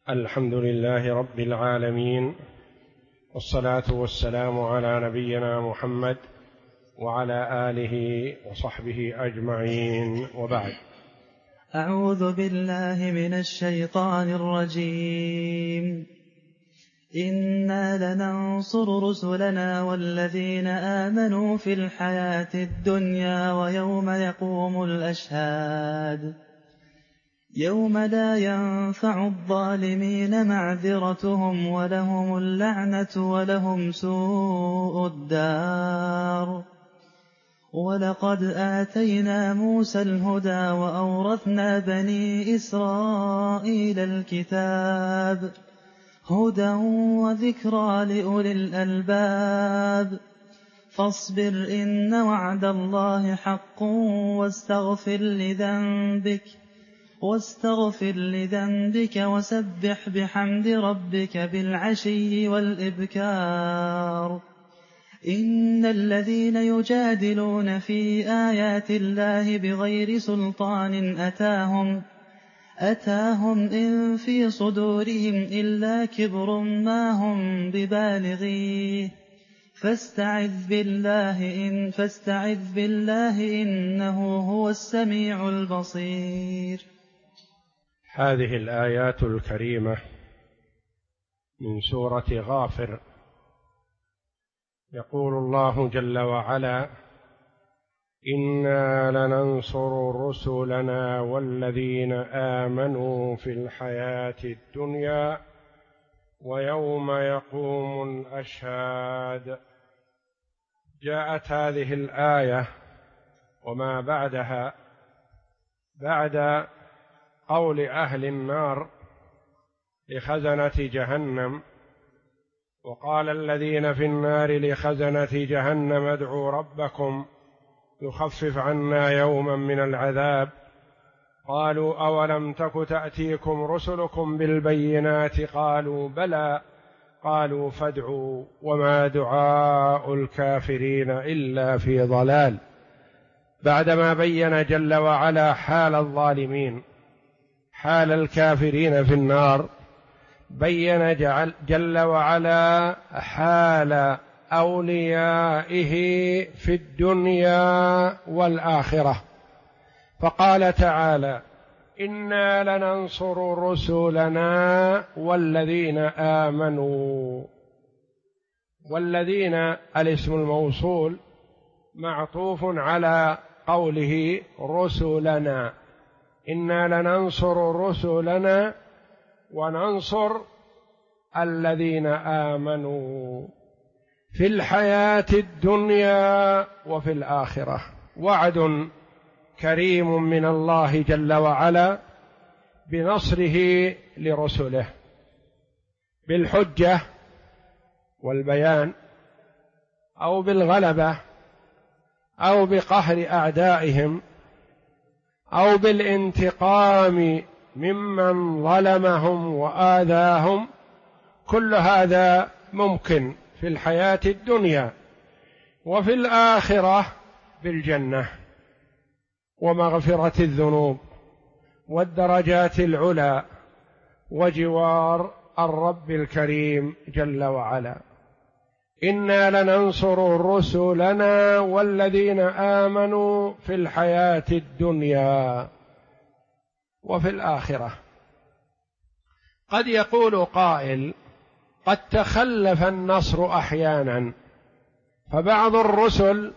الحمد لله رب العالمين، والصلاة والسلام على نبينا محمد وعلى آله وصحبه أجمعين، وبعد. أعوذ بالله من الشيطان الرجيم. إنا لننصر رسلنا والذين آمنوا في الحياة الدنيا ويوم يقوم الأشهاد يوم لا ينفع الظالمين معذرتهم ولهم اللعنة ولهم سوء الدار. ولقد آتينا موسى الهدى وأورثنا بني إسرائيل الكتاب هدى وذكرى لأولي الألباب. فاصبر إن وعد الله حق واستغفر لذنبك وسبح بحمد ربك بالعشي والإبكار. إن الذين يجادلون في آيات الله بغير سلطان أتاهم إن في صدورهم إلا كبر ما هم ببالغيه فاستعذ بالله إنه هو السميع البصير. هذه الآيات الكريمة من سورة غافر. يقول الله جل وعلا: إنا لننصر رسلنا والذين آمنوا في الحياة الدنيا ويوم يقوم الأشهاد. جاءت هذه الآية وما بعدها بعد قول أهل النار لخزنة جهنم: وقال الذين في النار لخزنة جهنم ادعوا ربكم يخفف عنا يوما من العذاب. قالوا أولم تك تأتيكم رسلكم بالبينات؟ قالوا بلى. قالوا فادعوا وما دعاء الكافرين إلا في ضلال. بعدما بين جل وعلا حال الظالمين، حال الكافرين في النار، بين جل وعلا حال أوليائه في الدنيا والآخرة، فقال تعالى: إنا لننصر رسلنا والذين آمنوا. والذين الاسم الموصول معطوف على قوله رسلنا. إنا لننصر رسلنا وننصر الذين آمنوا في الحياة الدنيا وفي الآخرة. وعد كريم من الله جل وعلا بنصره لرسله بالحجة والبيان، أو بالغلبة، أو بقهر أعدائهم، أو بالانتقام ممن ظلمهم وآذاهم. كل هذا ممكن في الحياة الدنيا، وفي الآخرة بالجنة ومغفرة الذنوب والدرجات العلى وجوار الرب الكريم جل وعلا. إنا لننصر رسلنا والذين آمنوا في الحياة الدنيا وفي الآخرة. قد يقول قائل: قد تخلف النصر أحيانا، فبعض الرسل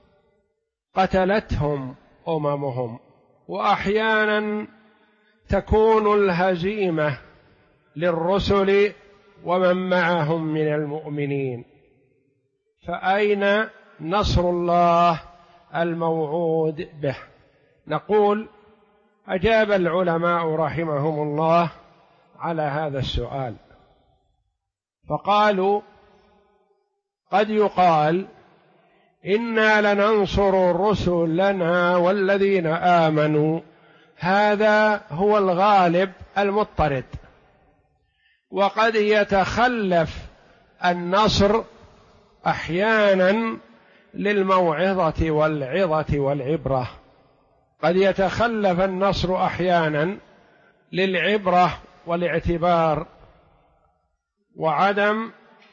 قتلتهم أممهم، وأحيانا تكون الهزيمة للرسل ومن معهم من المؤمنين، فأين نصر الله الموعود به؟ نقول: أجاب العلماء رحمهم الله على هذا السؤال، فقالوا: قد يقال إنا لننصر رسلنا والذين آمنوا، هذا هو الغالب المضطرد، وقد يتخلف النصر أحيانا للموعظة والعظة والعبرة. قد يتخلف النصر أحيانا للعبرة والاعتبار وعدم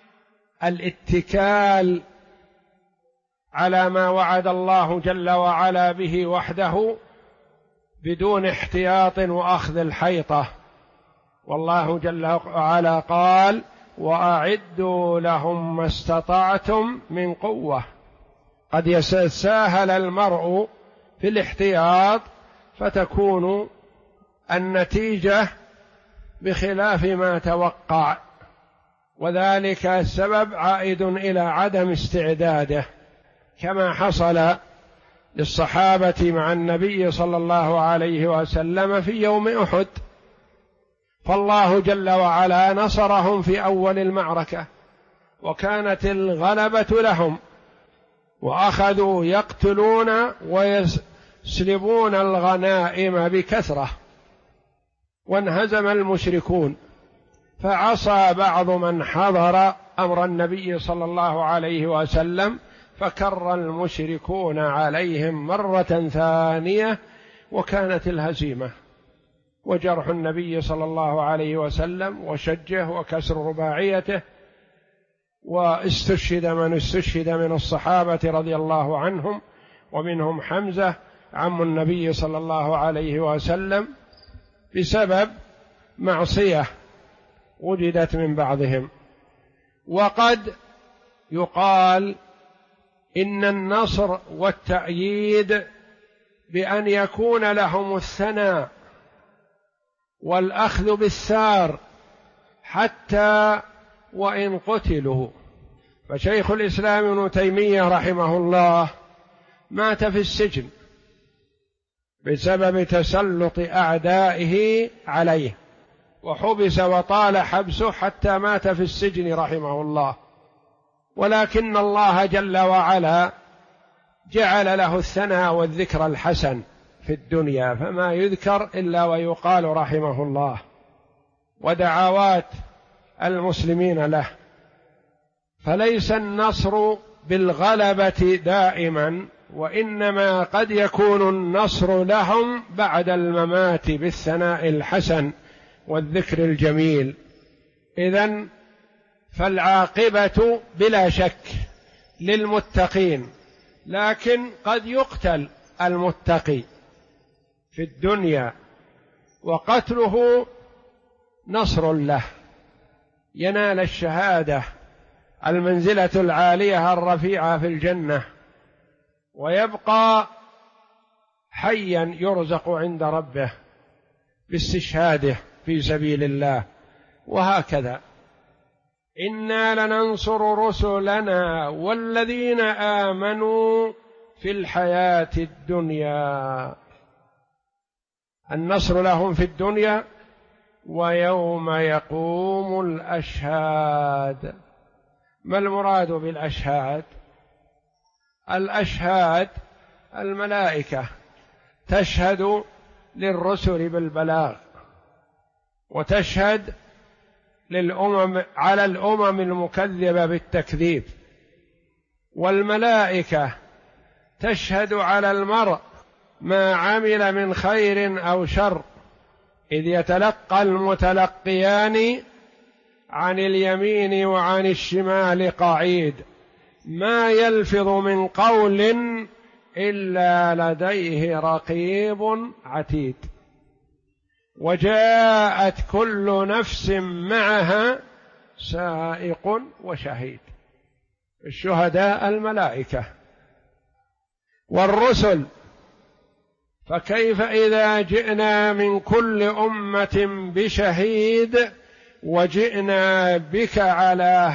الاتكال على ما وعد الله جل وعلا به وحده بدون احتياط وأخذ الحيطة. والله جل وعلا قال: وأعدوا لهم ما استطعتم من قوة. قد يتساهل المرء في الاحتياط فتكون النتيجة بخلاف ما توقع، وذلك السبب عائد إلى عدم استعداده، كما حصل للصحابة مع النبي صلى الله عليه وسلم في يوم أحد، فالله جل وعلا نصرهم في أول المعركة وكانت الغلبة لهم، وأخذوا يقتلون ويسلبون الغنائم بكثرة، وانهزم المشركون، فعصى بعض من حضر أمر النبي صلى الله عليه وسلم فكر المشركون عليهم مرة ثانية، وكانت الهزيمة وجرح النبي صلى الله عليه وسلم وشجه وكسر رباعيته، واستشهد من استشهد من الصحابة رضي الله عنهم، ومنهم حمزة عم النبي صلى الله عليه وسلم، بسبب معصية وجدت من بعضهم. وقد يقال إن النصر والتأييد بأن يكون لهم الثناء والأخذ بالثار حتى وإن قتلوا. فشيخ الإسلام ابن تيمية رحمه الله مات في السجن بسبب تسلط أعدائه عليه، وحبس وطال حبسه حتى مات في السجن رحمه الله، ولكن الله جل وعلا جعل له الثناء والذكر الحسن في الدنيا، فما يذكر إلا ويقال رحمه الله، ودعوات المسلمين له. فليس النصر بالغلبة دائما، وإنما قد يكون النصر لهم بعد الممات بالثناء الحسن والذكر الجميل. إذن فالعاقبة بلا شك للمتقين، لكن قد يقتل المتقي في الدنيا وقتله نصر له، ينال الشهادة المنزلة العالية الرفيعة في الجنة، ويبقى حيا يرزق عند ربه باستشهاده في سبيل الله. وهكذا إنا لننصر رسلنا والذين آمنوا في الحياة الدنيا، النصر لهم في الدنيا ويوم يقوم الأشهاد. ما المراد بالأشهاد؟ الأشهاد الملائكة تشهد للرسل بالبلاغ، وتشهد للأمم على الأمم المكذبة بالتكذيب، والملائكة تشهد على المرء ما عمل من خير أو شر، إذ يتلقى المتلقيان عن اليمين وعن الشمال قعيد، ما يلفظ من قول إلا لديه رقيب عتيد، وجاءت كل نفس معها سائق وشهيد. الشهداء الملائكة. والرسل فكيف إذا جئنا من كل أمة بشهيد وجئنا بك على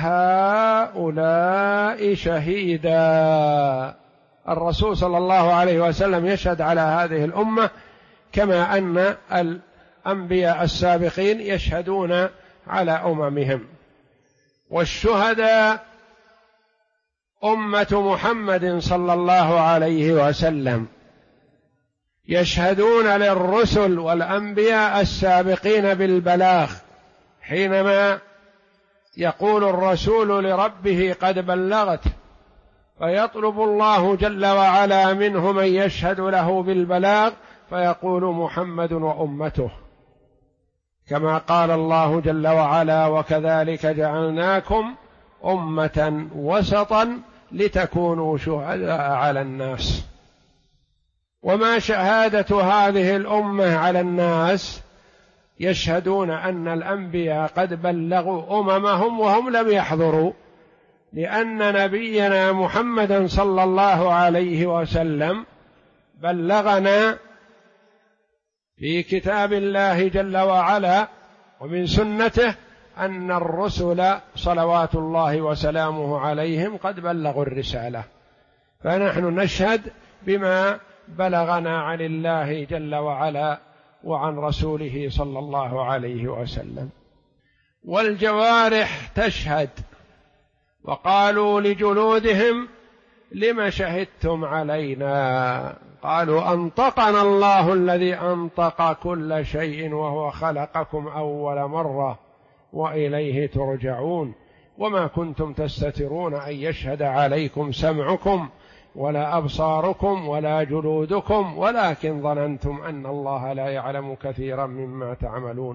هؤلاء شهيدا. الرسول صلى الله عليه وسلم يشهد على هذه الأمة كما أن الأنبياء السابقين يشهدون على أممهم. والشهداء أمة محمد صلى الله عليه وسلم يشهدون للرسل والأنبياء السابقين بالبلاغ، حينما يقول الرسول لربه قد بلغت، فيطلب الله جل وعلا منه من يشهد له بالبلاغ، فيقول محمد وأمته، كما قال الله جل وعلا: وكذلك جعلناكم أمة وسطا لتكونوا شهداء على الناس. وما شهادة هذه الأمة على الناس؟ يشهدون أن الأنبياء قد بلغوا أممهم وهم لم يحضروا، لأن نبينا محمدا صلى الله عليه وسلم بلغنا في كتاب الله جل وعلا ومن سنته أن الرسل صلوات الله وسلامه عليهم قد بلغوا الرسالة، فنحن نشهد بما بلغنا عن الله جل وعلا وعن رسوله صلى الله عليه وسلم. والجوارح تشهد، وقالوا لجلودهم: لم شهدتم علينا؟ قالوا: أنطقنا الله الذي أنطق كل شيء وهو خلقكم أول مرة وإليه ترجعون، وما كنتم تستترون أن يشهد عليكم سمعكم ولا أبصاركم ولا جلودكم ولكن ظننتم أن الله لا يعلم كثيرا مما تعملون.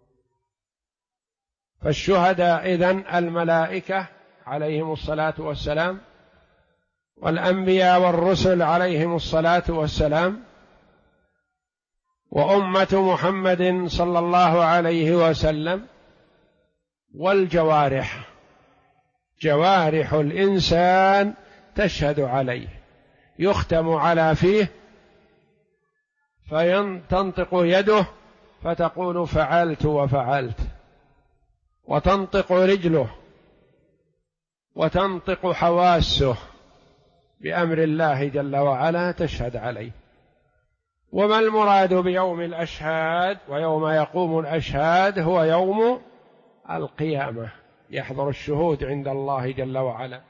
فالشهداء إذن الملائكة عليهم الصلاة والسلام، والأنبياء والرسل عليهم الصلاة والسلام، وأمة محمد صلى الله عليه وسلم، والجوارح، جوارح الإنسان تشهد عليه، يختم على فيه فتنطق يده فتقول فعلت وفعلت، وتنطق رجله، وتنطق حواسه بأمر الله جل وعلا تشهد عليه. وما المراد بيوم الأشهاد ويوم يقوم الأشهاد؟ هو يوم القيامة، يحضر الشهود عند الله جل وعلا،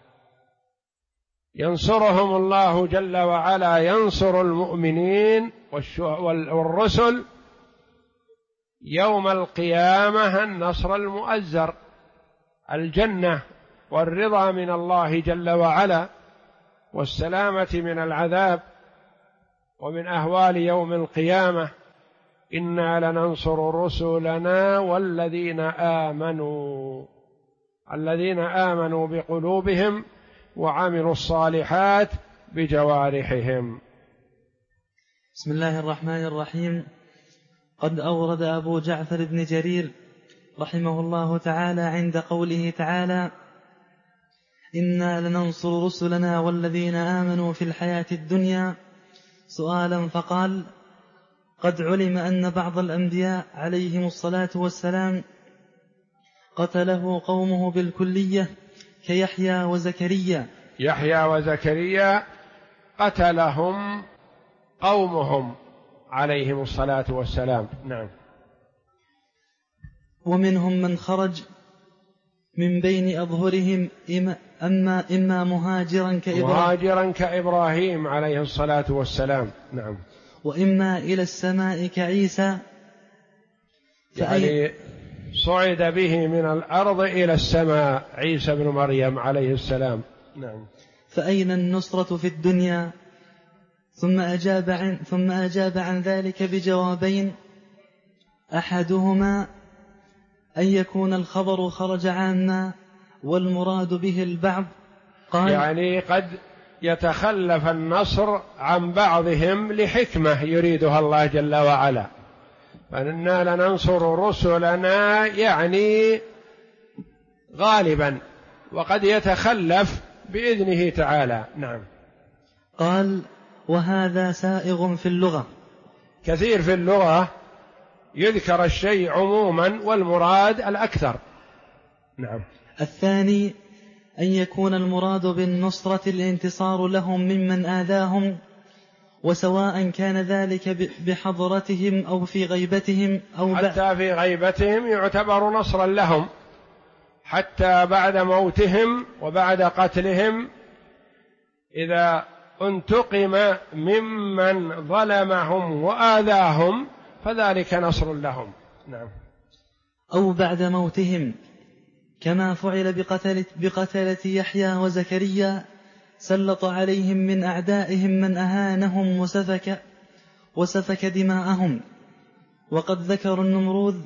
ينصرهم الله جل وعلا، ينصر المؤمنين والرسل يوم القيامة النصر المؤزر، الجنة والرضا من الله جل وعلا والسلامة من العذاب ومن أهوال يوم القيامة. إنا لننصر رسلنا والذين آمنوا، الذين آمنوا بقلوبهم وعملوا الصالحات بجوارحهم. بسم الله الرحمن الرحيم. قد أورد أبو جعفر بن جرير رحمه الله تعالى عند قوله تعالى: إنا لننصر رسلنا والذين آمنوا في الحياة الدنيا، سؤالا فقال: قد علم أن بعض الأنبياء عليهم الصلاة والسلام قتله قومه بالكلية كيحيى وزكريا. يحيى وزكريا قتلهم قومهم عليهم الصلاة والسلام. نعم. ومنهم من خرج من بين أظهرهم إما مهاجرا كإبراهيم عليه الصلاة والسلام. نعم. وإما إلى السماء كعيسى، يعني صعد به من الأرض إلى السماء عيسى بن مريم عليه السلام. نعم. فأين النصرة في الدنيا؟ ثم أجاب عن ذلك بجوابين: أحدهما أن يكون الخبر خرج عاما والمراد به البعض. قال: يعني قد يتخلف النصر عن بعضهم لحكمة يريدها الله جل وعلا، فإنا لننصر رسلنا يعني غالبا، وقد يتخلف بإذنه تعالى. نعم. قال: وهذا سائغ في اللغة، كثير في اللغة يذكر الشيء عموما والمراد الأكثر. نعم. الثاني أن يكون المراد بالنصرة الانتصار لهم ممن آذاهم، وسواء كان ذلك بحضرتهم أو في غيبتهم أو حتى في غيبتهم يعتبر نصرا لهم، حتى بعد موتهم وبعد قتلهم إذا انتقم ممن ظلمهم وآذاهم فذلك نصر لهم. نعم. أو بعد موتهم، كما فعل بقتلة يحيى وزكريا، سلط عليهم من أعدائهم من أهانهم وسفك دماءهم. وقد ذكر النمروذ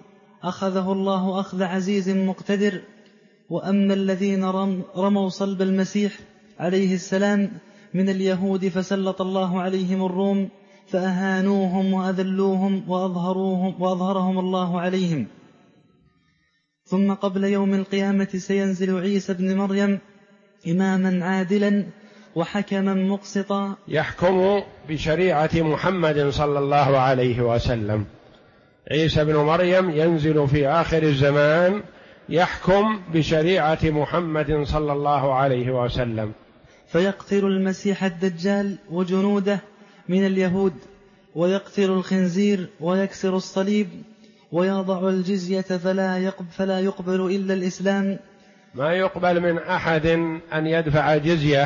أخذه الله أخذ عزيز مقتدر. وأما الذين رموا صلب المسيح عليه السلام من اليهود فسلط الله عليهم الروم فأهانوهم وأذلوهم وأظهرهم الله عليهم. ثم قبل يوم القيامة سينزل عيسى بن مريم إماما عادلا وحكما مقسطا يحكم بشريعة محمد صلى الله عليه وسلم. عيسى بن مريم ينزل في آخر الزمان يحكم بشريعة محمد صلى الله عليه وسلم، فيقتل المسيح الدجال وجنوده من اليهود، ويقتل الخنزير ويكسر الصليب، ويضع الجزية فلا يقبل إلا الإسلام. ما يقبل من أحد أن يدفع جزية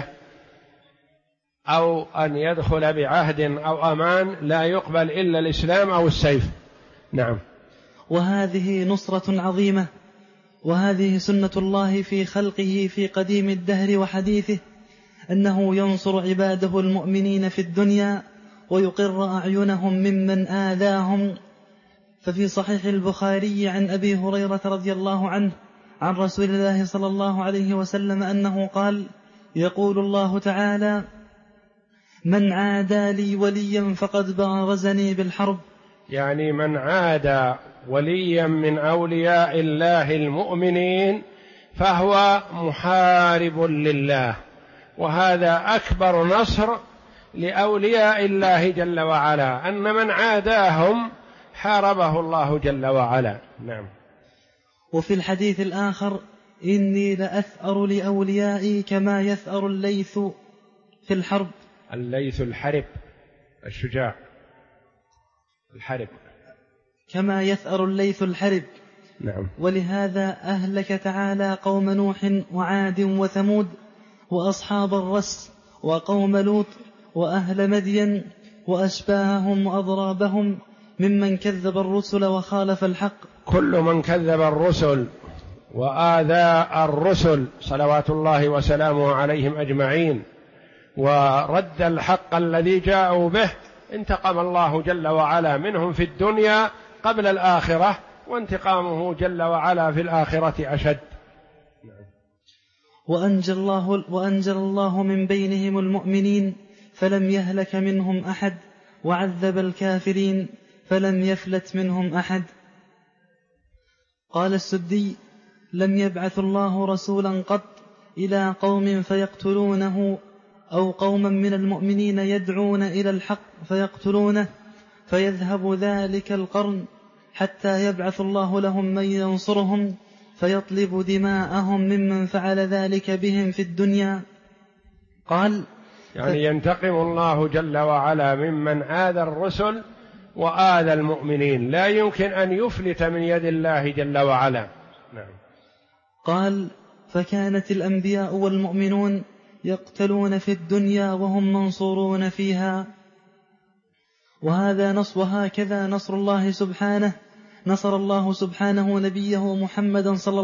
أو أن يدخل بعهد أو أمان، لا يقبل إلا الإسلام أو السيف. نعم. وهذه نصرة عظيمة، وهذه سنة الله في خلقه في قديم الدهر وحديثه، أنه ينصر عباده المؤمنين في الدنيا ويقر أعينهم ممن آذاهم. ففي صحيح البخاري عن أبي هريرة رضي الله عنه عن رسول الله صلى الله عليه وسلم أنه قال: يقول الله تعالى: من عادى لي وليا فقد بارزني بالحرب. يعني من عادى وليا من أولياء الله المؤمنين فهو محارب لله، وهذا أكبر نصر لأولياء الله جل وعلا، أن من عاداهم حاربه الله جل وعلا. نعم. وفي الحديث الآخر: إني لأثأر لأوليائي كما يثأر الليث في الحرب. الليث الحرب، الشجاع، الحرب، كما يثأر الليث الحرب. نعم. ولهذا أهلك تعالى قوم نوح وعاد وثمود وأصحاب الرس وقوم لوط وأهل مدين وأشباههم وأضرابهم ممن كذب الرسل وخالف الحق. كل من كذب الرسل وآذى الرسل صلوات الله وسلامه عليهم أجمعين ورد الحق الذي جاءوا به، انتقم الله جل وعلا منهم في الدنيا قبل الآخرة، وانتقامه جل وعلا في الآخرة أشد. وأنجل الله من بينهم المؤمنين فلم يهلك منهم أحد، وعذب الكافرين فلم يفلت منهم أحد. قال السدي: لم يبعث الله رسولا قط إلى قوم فيقتلونه، أو قوما من المؤمنين يدعون إلى الحق فيقتلونه، فيذهب ذلك القرن حتى يبعث الله لهم من ينصرهم فيطلب دماءهم ممن فعل ذلك بهم في الدنيا. قال: يعني ينتقم الله جل وعلا ممن آذى الرسل وآذى المؤمنين، لا يمكن أن يفلت من يد الله جل وعلا. نعم. قال: فكانت الأنبياء والمؤمنون يقتلون في الدنيا وهم منصورون فيها. وهكذا نصر الله سبحانه، نصر الله سبحانه نبيه محمدا صلى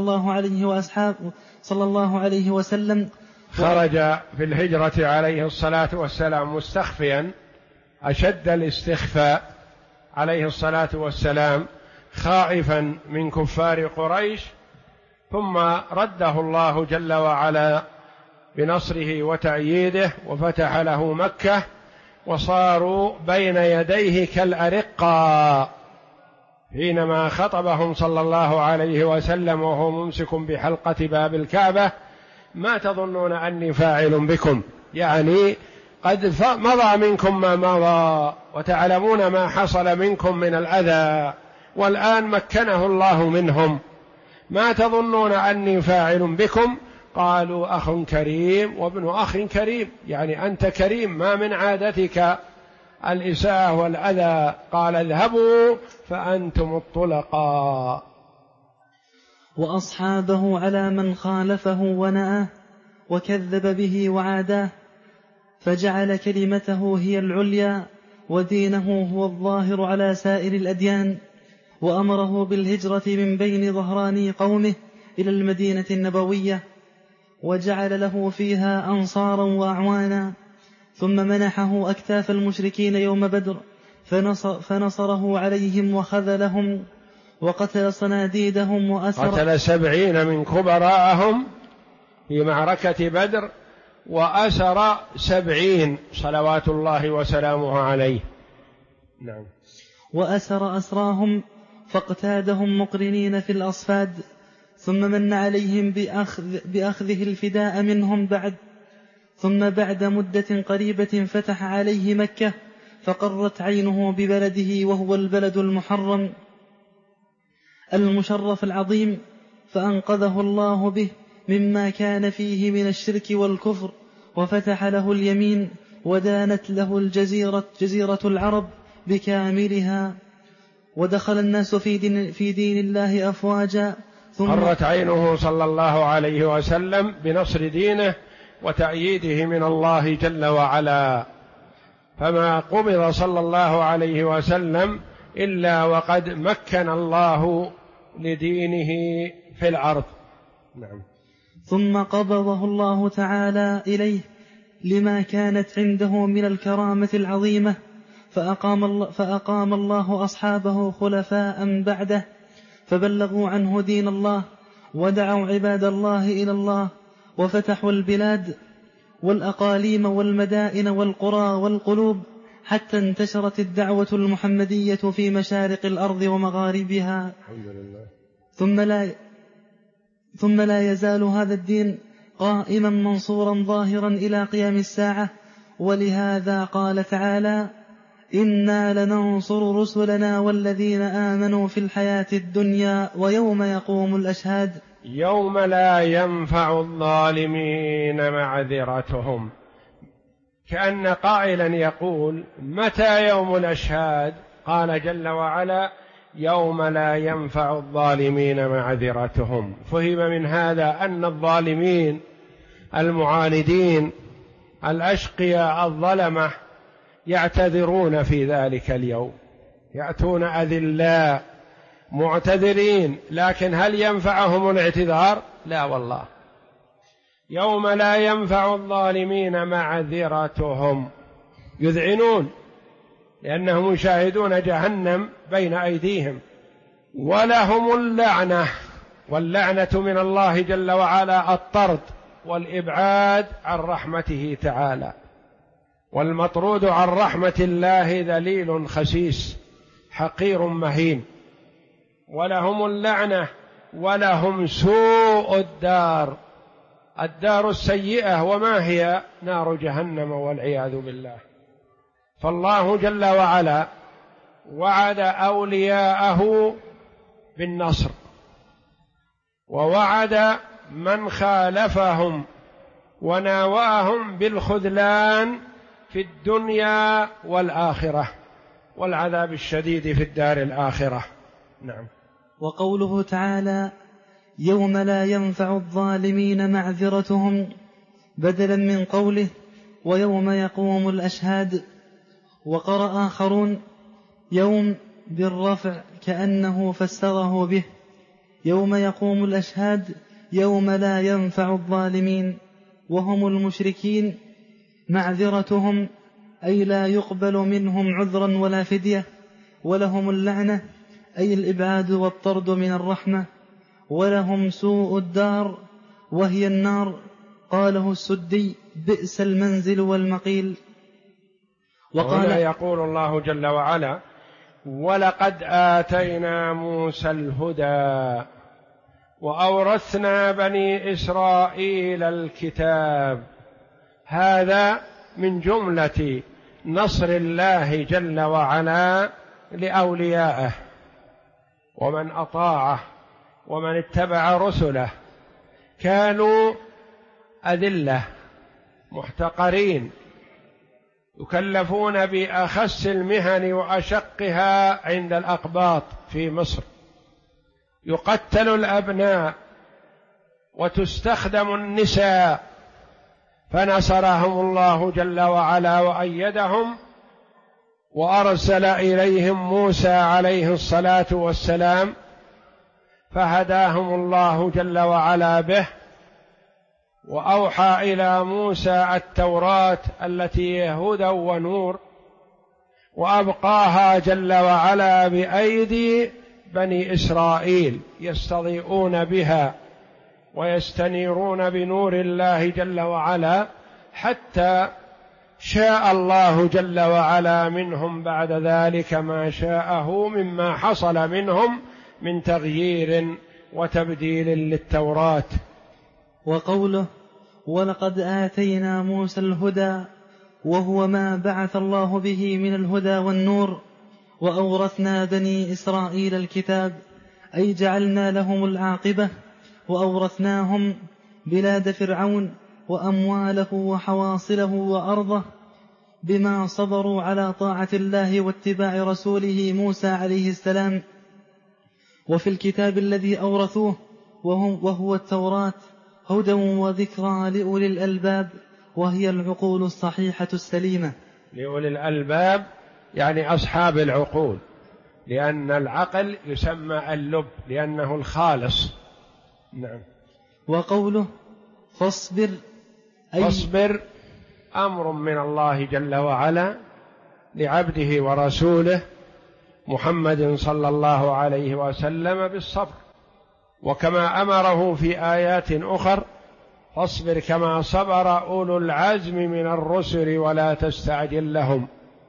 الله عليه وسلم. خرج في الهجرة عليه الصلاة والسلام مستخفيا أشد الاستخفاء عليه الصلاة والسلام، خائفا من كفار قريش، ثم رده الله جل وعلا بنصره وتأييده وفتح له مكة، وصاروا بين يديه كالأرقة حينما خطبهم صلى الله عليه وسلم وهو ممسك بحلقة باب الكعبة: ما تظنون أني فاعل بكم، يعني قد مضى منكم ما مضى وتعلمون ما حصل منكم من الأذى، والآن مكنه الله منهم، ما تظنون أني فاعل بكم؟ قالوا: أخ كريم وابن أخ كريم، يعني أنت كريم، ما من عادتك الإساءة والأذى. قال: اذهبوا فأنتم الطلقاء. وأصحابه على من خالفه ونأه وكذب به وعاداه، فجعل كلمته هي العليا ودينه هو الظاهر على سائر الأديان، وأمره بالهجرة من بين ظهراني قومه إلى المدينة النبوية، وجعل له فيها أنصارا وأعوانا، ثم منحه أكتاف المشركين يوم بدر فنصره عليهم وخذلهم، وقتل صناديدهم وأسر قتل 70 من كبراءهم في معركة بدر، وأسر 70 صلوات الله وسلامه عليه. نعم. وأسر أسراهم فاقتادهم مقرنين في الأصفاد، ثم من عليهم بأخذه الفداء منهم ثم بعد مدة قريبة فتح عليه مكة، فقرت عينه ببلده وهو البلد المحرم المشرف العظيم، فأنقذه الله به مما كان فيه من الشرك والكفر، وفتح له اليمين، ودانت له جزيرة العرب بكاملها، ودخل الناس في دين الله أفواجا. قرت عينه صلى الله عليه وسلم بنصر دينه وتأييده من الله جل وعلا، فما قبض صلى الله عليه وسلم إلا وقد مكن الله لدينه في الأرض. نعم. ثم قبضه الله تعالى إليه لما كانت عنده من الكرامة العظيمة، فأقام الله أصحابه خلفاء بعده، فبلغوا عنه دين الله، ودعوا عباد الله إلى الله، وفتحوا البلاد والأقاليم والمدائن والقرى والقلوب، حتى انتشرت الدعوة المحمدية في مشارق الأرض ومغاربها. الحمد لله. ثم لا يزال هذا الدين قائما منصورا ظاهرا إلى قيام الساعة، ولهذا قال تعالى: إنا لننصر رسلنا والذين آمنوا في الحياة الدنيا ويوم يقوم الأشهاد. يوم لا ينفع الظالمين معذرتهم، كأن قائلا يقول: متى يوم الأشهاد؟ قال جل وعلا: يوم لا ينفع الظالمين معذرتهم. فهم من هذا أن الظالمين المعاندين الأشقياء الظلمة يعتذرون في ذلك اليوم، يأتون أذلاء معتذرين، لكن هل ينفعهم الاعتذار؟ لا والله. يوم لا ينفع الظالمين معذرتهم، يذعنون لأنهم يشاهدون جهنم بين أيديهم، ولهم اللعنة، واللعنة من الله جل وعلا الطرد والإبعاد عن رحمته تعالى، والمطرود عن رحمة الله ذليل خسيس حقير مهين. ولهم اللعنة ولهم سوء الدار، الدار السيئة، وما هي؟ نار جهنم والعياذ بالله. فالله جل وعلا وعد أولياءه بالنصر، ووعد من خالفهم وناواهم بالخذلان في الدنيا والآخرة، والعذاب الشديد في الدار الآخرة. نعم. وقوله تعالى: يوم لا ينفع الظالمين معذرتهم، بدلا من قوله: ويوم يقوم الأشهاد. وقرأ آخرون: يوم بالرفع كأنه فسره به: يوم يقوم الأشهاد، يوم لا ينفع الظالمين وهم المشركين معذرتهم، أي لا يقبل منهم عذرا ولا فدية. ولهم اللعنة، أي الإبعاد والطرد من الرحمة. ولهم سوء الدار وهي النار. قاله السدي: بئس المنزل والمقيل. وقال يقول الله جل وعلا: ولقد آتينا موسى الهدى وأورثنا بني إسرائيل الكتاب. هذا من جملة نصر الله جل وعلا لأوليائه، ومن أطاعه ومن اتبع رسله كانوا أذلة محتقرين، يكلفون بأخس المهن وأشقها عند الأقباط في مصر، يقتل الأبناء وتستخدم النساء، فنصرهم الله جل وعلا وأيدهم، وأرسل إليهم موسى عليه الصلاة والسلام، فهداهم الله جل وعلا به، وأوحى إلى موسى التوراة التي هي هدى ونور، وأبقاها جل وعلا بأيدي بني إسرائيل يستضيئون بها ويستنيرون بنور الله جل وعلا، حتى شاء الله جل وعلا منهم بعد ذلك ما شاءه مما حصل منهم من تغيير وتبديل للتوراة. وقوله: ولقد آتينا موسى الهدى، وهو ما بعث الله به من الهدى والنور، وأورثنا بني إسرائيل الكتاب، أي جعلنا لهم العاقبة، وأورثناهم بلاد فرعون وأمواله وحواصله وأرضه، بما صبروا على طاعة الله واتباع رسوله موسى عليه السلام. وفي الكتاب الذي أورثوه وهو التوراة هدى وذكرى لأولي الألباب، وهي العقول الصحيحة السليمة. لأولي الألباب يعني أصحاب العقول، لأن العقل يسمى اللب لأنه الخالص. نعم. وقوله: فاصبر، فاصبر أمر من الله جل وعلا لعبده ورسوله محمد صلى الله عليه وسلم بالصبر، وكما أمره في آيات أخر: فاصبر كما صبر أولو العزم من الرسل ولا تستعجل لهم.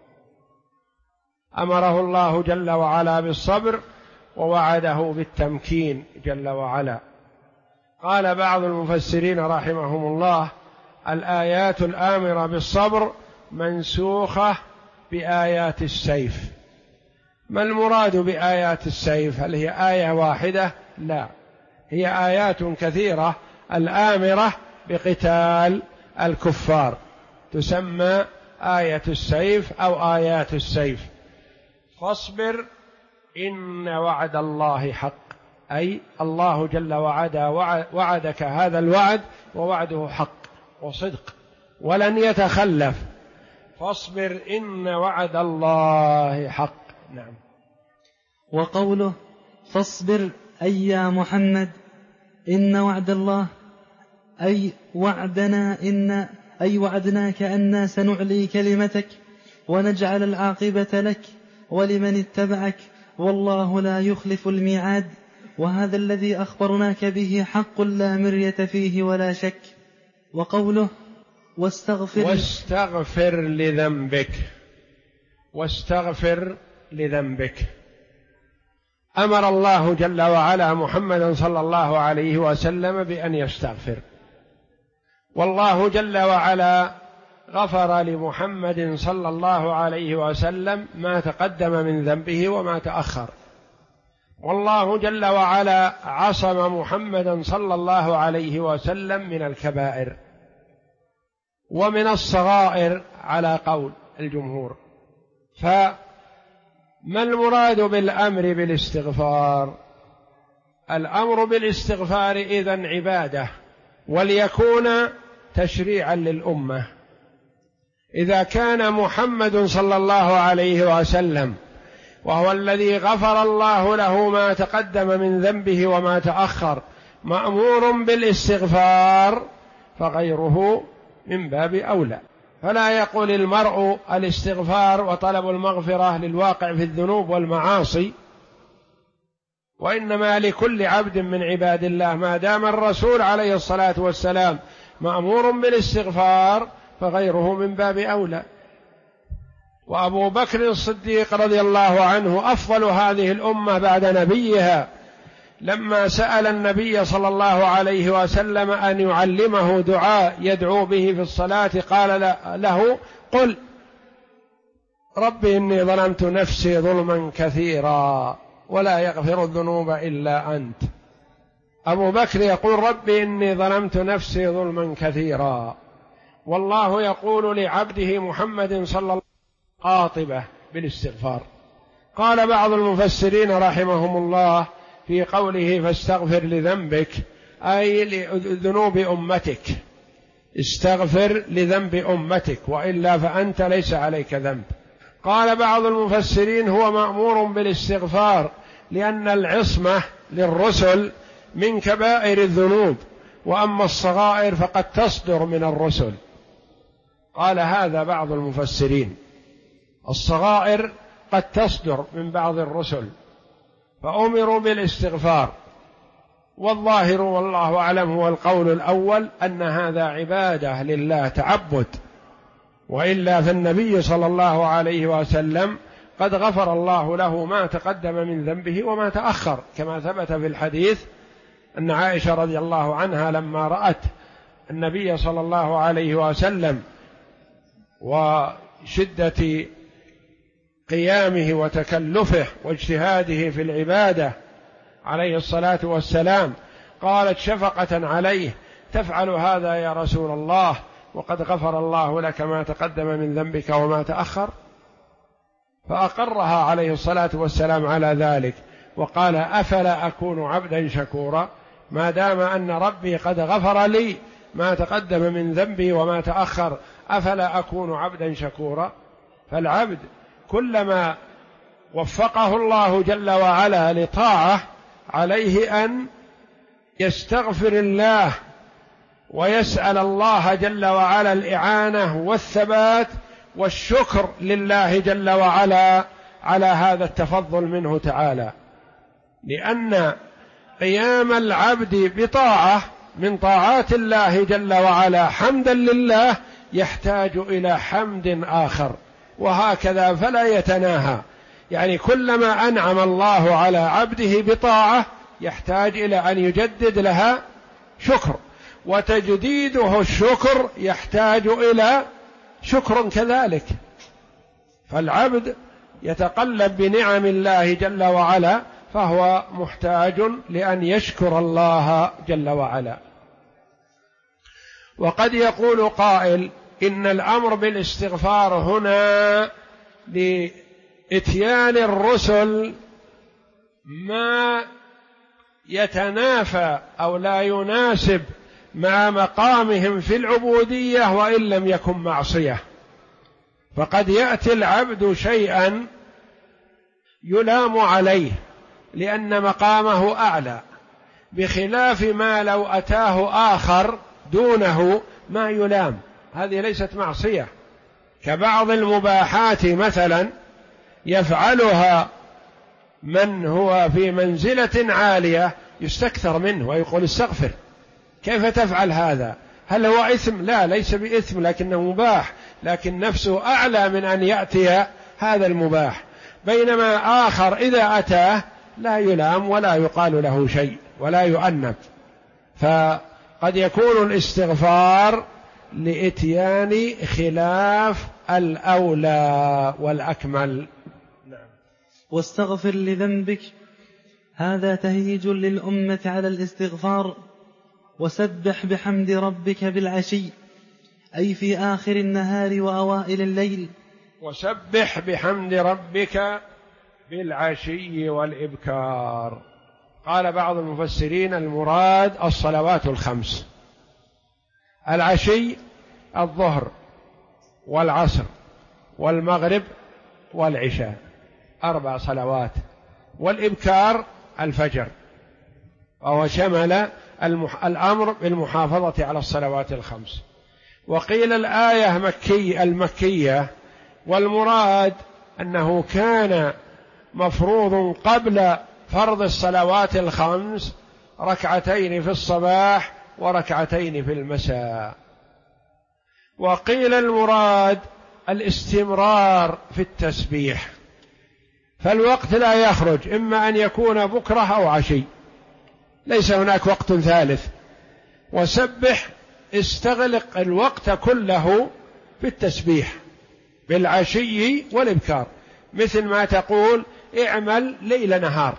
أمره الله جل وعلا بالصبر ووعده بالتمكين جل وعلا. قال بعض المفسرين رحمهم الله: الآيات الآمرة بالصبر منسوخة بآيات السيف. ما المراد بآيات السيف؟ هل هي آية واحدة؟ لا، هي آيات كثيرة الآمرة بقتال الكفار تسمى آية السيف أو آيات السيف. فاصبر إن وعد الله حق، أي الله جل وعلا وعدك هذا الوعد، ووعده حق وصدق ولن يتخلف. فاصبر إن وعد الله حق. نعم. وقوله: فاصبر أي يا محمد إن وعد الله، أي وعدناك أننا سنعلي كلمتك ونجعل العاقبة لك ولمن اتبعك، والله لا يخلف الميعاد، وهذا الذي أخبرناك به حق لا مرية فيه ولا شك. وقوله: واستغفر لذنبك. واستغفر لذنبك. أمر الله جل وعلا محمدا صلى الله عليه وسلم بأن يستغفر، والله جل وعلا غفر لمحمد صلى الله عليه وسلم ما تقدم من ذنبه وما تأخر، والله جل وعلا عصم محمدا صلى الله عليه وسلم من الكبائر ومن الصغائر على قول الجمهور. فما المراد بالأمر بالاستغفار؟ الأمر بالاستغفار إذن عبادة، وليكون تشريعا للأمة. إذا كان محمد صلى الله عليه وسلم وهو الذي غفر الله له ما تقدم من ذنبه وما تأخر مأمور بالاستغفار، فغيره من باب أولى. فلا يقول المرء الاستغفار وطلب المغفرة للواقع في الذنوب والمعاصي، وإنما لكل عبد من عباد الله ما دام الرسول عليه الصلاة والسلام مأمور بالاستغفار فغيره من باب أولى. وأبو بكر الصديق رضي الله عنه أفضل هذه الأمة بعد نبيها، لما سأل النبي صلى الله عليه وسلم أن يعلمه دعاء يدعو به في الصلاة قال له: قل رب إني ظلمت نفسي ظلما كثيرا ولا يغفر الذنوب إلا أنت. أبو بكر يقول: رب إني ظلمت نفسي ظلما كثيرا، والله يقول لعبده محمد صلى الله عليه وسلم قاطبة بالاستغفار. قال بعض المفسرين رحمهم الله في قوله فاستغفر لذنبك أي لذنوب أمتك، استغفر لذنب أمتك، وإلا فأنت ليس عليك ذنب. قال بعض المفسرين هو مأمور بالاستغفار لأن العصمة للرسل من كبائر الذنوب، وأما الصغائر فقد تصدر من الرسل. قال هذا بعض المفسرين، الصغائر قد تصدر من بعض الرسل، فأمروا بالاستغفار. والظاهر والله أعلم هو القول الأول، أن هذا عبادة لله، تعبد، وإلا فالنبي صلى الله عليه وسلم قد غفر الله له ما تقدم من ذنبه وما تأخر، كما ثبت في الحديث أن عائشة رضي الله عنها لما رأت النبي صلى الله عليه وسلم وشدة قيامه وتكلفه واجتهاده في العبادة عليه الصلاة والسلام، قالت شفقة عليه: تفعل هذا يا رسول الله وقد غفر الله لك ما تقدم من ذنبك وما تأخر؟ فأقرها عليه الصلاة والسلام على ذلك، وقال: أفلا أكون عبدا شكورا؟ ما دام أن ربي قد غفر لي ما تقدم من ذنبي وما تأخر، أفلا أكون عبدا شكورا؟ فالعبد كلما وفقه الله جل وعلا لطاعة عليه أن يستغفر الله ويسأل الله جل وعلا الإعانة والثبات والشكر لله جل وعلا على هذا التفضل منه تعالى، لأن قيام العبد بطاعة من طاعات الله جل وعلا حمدا لله يحتاج إلى حمد آخر، وهكذا فلا يتناهى. يعني كلما أنعم الله على عبده بطاعة يحتاج إلى أن يجدد لها شكر، وتجديده الشكر يحتاج إلى شكر كذلك. فالعبد يتقلب بنعم الله جل وعلا، فهو محتاج لأن يشكر الله جل وعلا. وقد يقول قائل: إن الأمر بالاستغفار هنا لإتيان الرسل ما يتنافى أو لا يناسب مع مقامهم في العبودية وإن لم يكن معصية. فقد يأتي العبد شيئا يلام عليه لأن مقامه أعلى، بخلاف ما لو أتاه آخر دونه ما يلام، هذه ليست معصية. كبعض المباحات مثلا يفعلها من هو في منزلة عالية يستكثر منه ويقول: استغفر، كيف تفعل هذا؟ هل هو إثم؟ لا، ليس بإثم، لكنه مباح، لكن نفسه أعلى من أن يأتي هذا المباح. بينما آخر إذا أتاه لا يلام ولا يقال له شيء ولا يؤنب. فقد يكون الاستغفار لإتيان خلاف الأولى والأكمل. واستغفر لذنبك، هذا تهيج للأمة على الاستغفار. وسبح بحمد ربك بالعشي، أي في آخر النهار وأوائل الليل. وسبح بحمد ربك بالعشي والإبكار. قال بعض المفسرين المراد الصلوات الخمس. العشي الظهر والعصر والمغرب والعشاء، 4 صلوات، والإبكار الفجر، وهو شمل الأمر بالمحافظة على الصلوات الخمس. وقيل الآية المكية، والمراد أنه كان مفروض قبل فرض الصلوات الخمس 2 في الصباح و2 في المساء. وقيل المراد الاستمرار في التسبيح، فالوقت لا يخرج، إما أن يكون بكرة أو عشي، ليس هناك وقت ثالث. وسبح استغلق الوقت كله في التسبيح بالعشي والإبكار، مثل ما تقول: اعمل ليل نهار،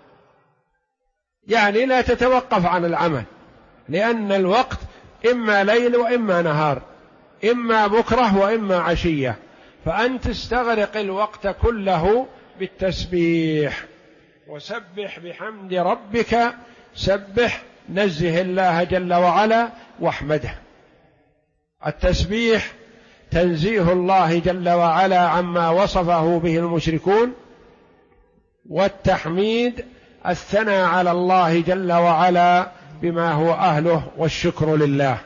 يعني لا تتوقف عن العمل، لأن الوقت إما ليل وإما نهار، إما بكرة وإما عشية، فأنت استغرق الوقت كله بالتسبيح. وسبح بحمد ربك، سبح، نزه الله جل وعلا واحمده. التسبيح تنزيه الله جل وعلا عما وصفه به المشركون، والتحميد الثناء على الله جل وعلا بما هو أهله والشكر لله.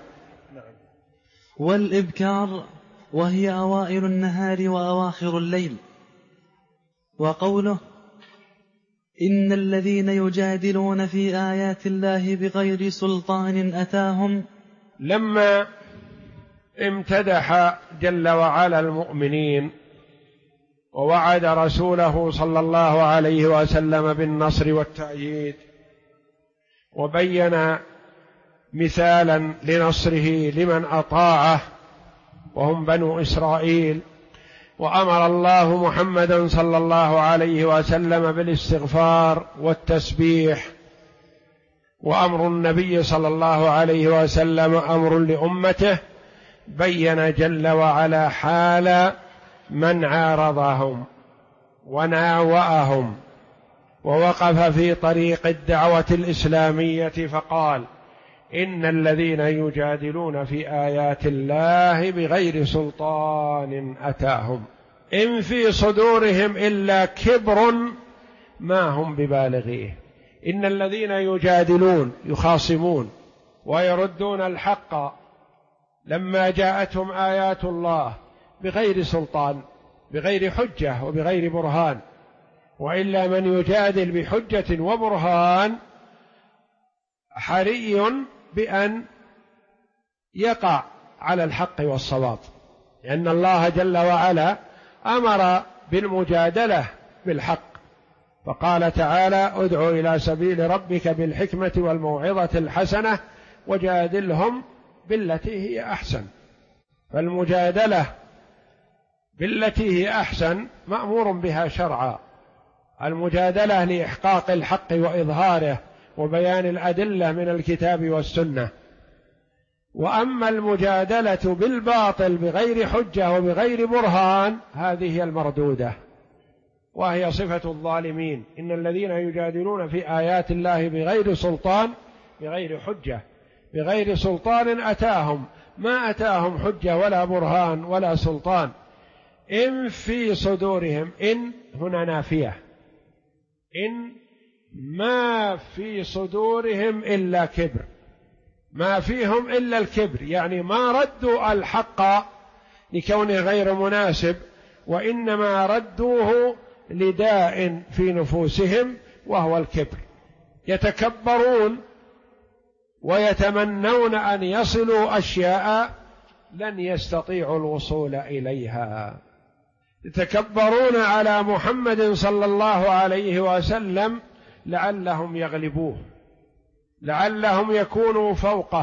والإبكار وهي أوائل النهار وأواخر الليل. وقوله: إن الذين يجادلون في آيات الله بغير سلطان أتاهم. لما امتدح جل وعلا المؤمنين ووعد رسوله صلى الله عليه وسلم بالنصر والتأييد، وبين مثالا لنصره لمن أطاعه وهم بنو إسرائيل، وأمر الله محمدا صلى الله عليه وسلم بالاستغفار والتسبيح، وأمر النبي صلى الله عليه وسلم أمر لأمته، بين جل وعلا حال من عارضهم وناوأهم ووقف في طريق الدعوة الإسلامية، فقال: إن الذين يجادلون في آيات الله بغير سلطان أتاهم إن في صدورهم إلا كبر ما هم ببالغيه. إن الذين يجادلون يخاصمون ويردون الحق لما جاءتهم آيات الله بغير سلطان، بغير حجة وبغير برهان، وإلا من يجادل بحجة وبرهان حري بأن يقع على الحق والصواب، لأن الله جل وعلا أمر بالمجادلة بالحق، فقال تعالى: ادع إلى سبيل ربك بالحكمة والموعظة الحسنة وجادلهم بالتي هي أحسن. فالمجادلة بالتي هي أحسن مأمور بها شرعا، المجادلة لإحقاق الحق وإظهاره وبيان الأدلة من الكتاب والسنة. وأما المجادلة بالباطل بغير حجة وبغير برهان هذه هي المردودة، وهي صفة الظالمين. إن الذين يجادلون في آيات الله بغير سلطان، بغير حجة، بغير سلطان أتاهم، ما أتاهم حجة ولا برهان ولا سلطان. إن في صدورهم، إن هنا نافية، إن ما في صدورهم إلا كبر، ما فيهم إلا الكبر، يعني ما ردوا الحق لكونه غير مناسب، وإنما ردوه لداء في نفوسهم وهو الكبر. يتكبرون ويتمنون أن يصلوا أشياء لن يستطيعوا الوصول إليها. يتكبرون على محمد صلى الله عليه وسلم لعلهم يغلبوه، لعلهم يكونوا فوقه،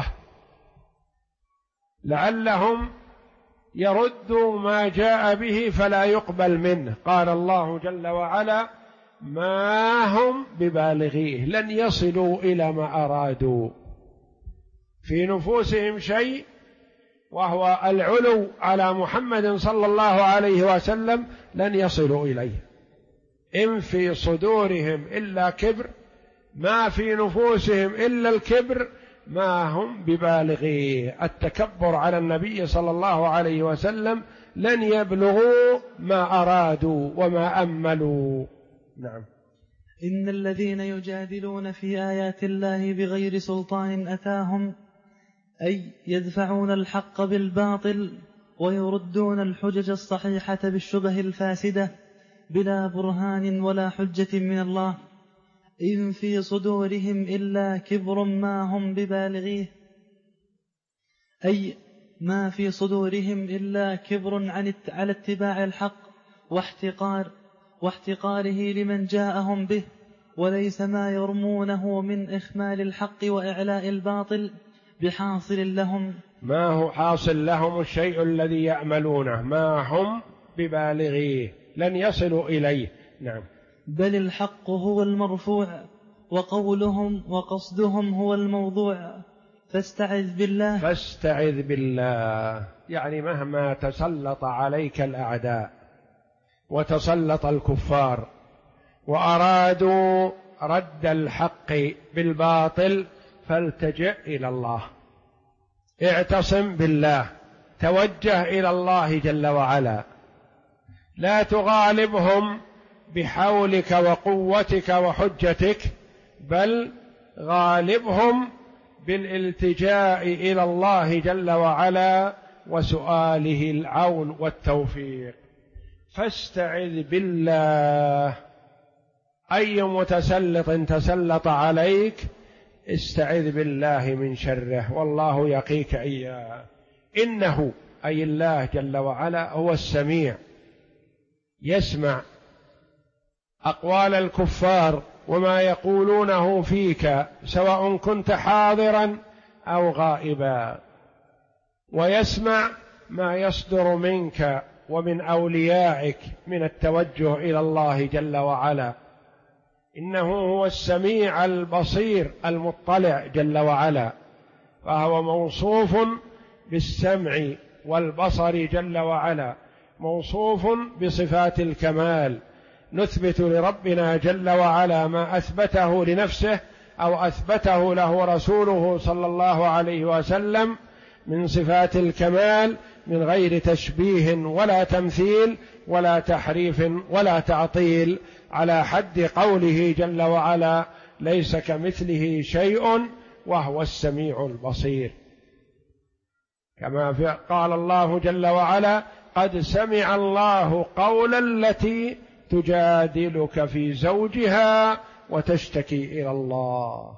لعلهم يردوا ما جاء به فلا يقبل منه. قال الله جل وعلا: ما هم ببالغيه، لن يصلوا إلى ما أرادوا. في نفوسهم شيء وهو العلو على محمد صلى الله عليه وسلم، لن يصلوا إليه. إن في صدورهم إلا كبر، ما في نفوسهم إلا الكبر، ما هم ببالغيه. التكبر على النبي صلى الله عليه وسلم لن يبلغوا ما أرادوا وما أملوا. نعم. إن الذين يجادلون في آيات الله بغير سلطان أتاهم، أي يدفعون الحق بالباطل ويردون الحجج الصحيحة بالشبه الفاسدة بلا برهان ولا حجة من الله. إن في صدورهم إلا كبر ما هم ببالغيه، أي ما في صدورهم إلا كبر على اتباع الحق واحتقاره لمن جاءهم به، وليس ما يرمونه من إخمال الحق وإعلاء الباطل بحاصل لهم. ما هو حاصل لهم الشيء الذي يأملونه، ما هم ببالغيه، لن يصلوا إليه. نعم. بل الحق هو المرفوع، وقولهم وقصدهم هو الموضوع. فاستعذ بالله، يعني مهما تسلط عليك الأعداء وتسلط الكفار وأرادوا رد الحق بالباطل، فالتجئ إلى الله، اعتصم بالله، توجه إلى الله جل وعلا، لا تغالبهم بحولك وقوتك وحجتك، بل غالبهم بالالتجاء إلى الله جل وعلا وسؤاله العون والتوفيق. فاستعذ بالله، أي متسلط تسلط عليك استعذ بالله من شره والله يقيك إياه. إنه أي الله جل وعلا هو السميع، يسمع أقوال الكفار وما يقولونه فيك سواء كنت حاضرا أو غائبا، ويسمع ما يصدر منك ومن أوليائك من التوجه إلى الله جل وعلا. إنه هو السميع البصير المطلع جل وعلا، فهو موصوف بالسمع والبصر جل وعلا، موصوف بصفات الكمال. نثبت لربنا جل وعلا ما أثبته لنفسه أو أثبته له رسوله صلى الله عليه وسلم من صفات الكمال من غير تشبيه ولا تمثيل ولا تحريف ولا تعطيل، على حد قوله جل وعلا: ليس كمثله شيء وهو السميع البصير. كما قال الله جل وعلا: قد سمع الله قول التي تجادلك في زوجها وتشتكي إلى الله.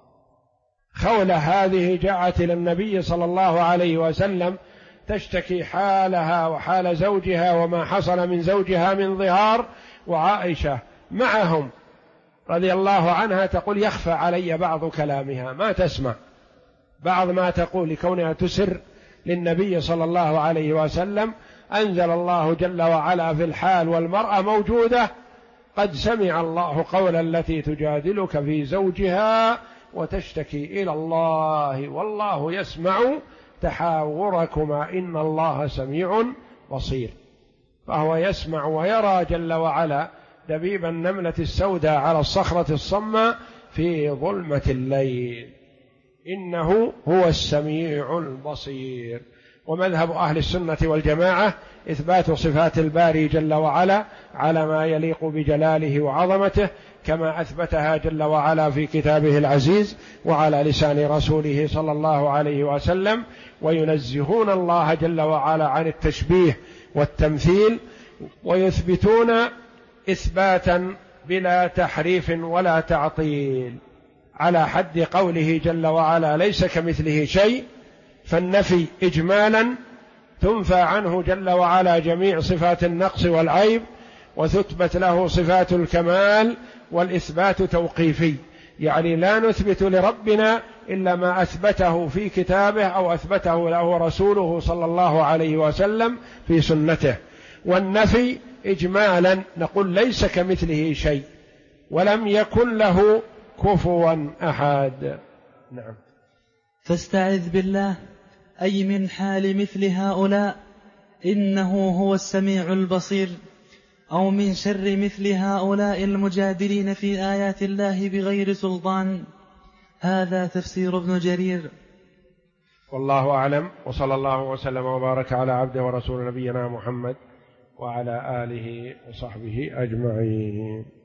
خولة هذه جاءت إلى النبي صلى الله عليه وسلم تشتكي حالها وحال زوجها وما حصل من زوجها من ظهار، وعائشة معهم رضي الله عنها تقول: يخفى علي بعض كلامها، ما تسمع بعض ما تقول لكونها تسر للنبي صلى الله عليه وسلم. أنزل الله جل وعلا في الحال والمرأة موجودة: قد سمع الله قول التي تجادلك في زوجها وتشتكي إلى الله والله يسمع تحاوركما إن الله سميع بصير. فهو يسمع ويرى جل وعلا دبيب النملة السوداء على الصخرة الصماء في ظلمة الليل. إنه هو السميع البصير. ومذهب أهل السنة والجماعة إثبات صفات الباري جل وعلا على ما يليق بجلاله وعظمته، كما أثبتها جل وعلا في كتابه العزيز وعلى لسان رسوله صلى الله عليه وسلم، وينزهون الله جل وعلا عن التشبيه والتمثيل، ويثبتون إثباتا بلا تحريف ولا تعطيل، على حد قوله جل وعلا: ليس كمثله شيء. فالنفي إجمالا تنفى عنه جل وعلا جميع صفات النقص والعيب، وتثبت له صفات الكمال، والإثبات توقيفي، يعني لا نثبت لربنا إلا ما أثبته في كتابه أو أثبته له رسوله صلى الله عليه وسلم في سنته. والنفي إجمالا نقول: ليس كمثله شيء ولم يكن له كفوا أحد. نعم. فاستعذ بالله أي من حال مثل هؤلاء إنه هو السميع البصير، أو من شر مثل هؤلاء المجادلين في آيات الله بغير سلطان. هذا تفسير ابن جرير. والله أعلم، وصلى الله وسلم وبارك على عبده ورسول نبينا محمد وعلى آله وصحبه أجمعين.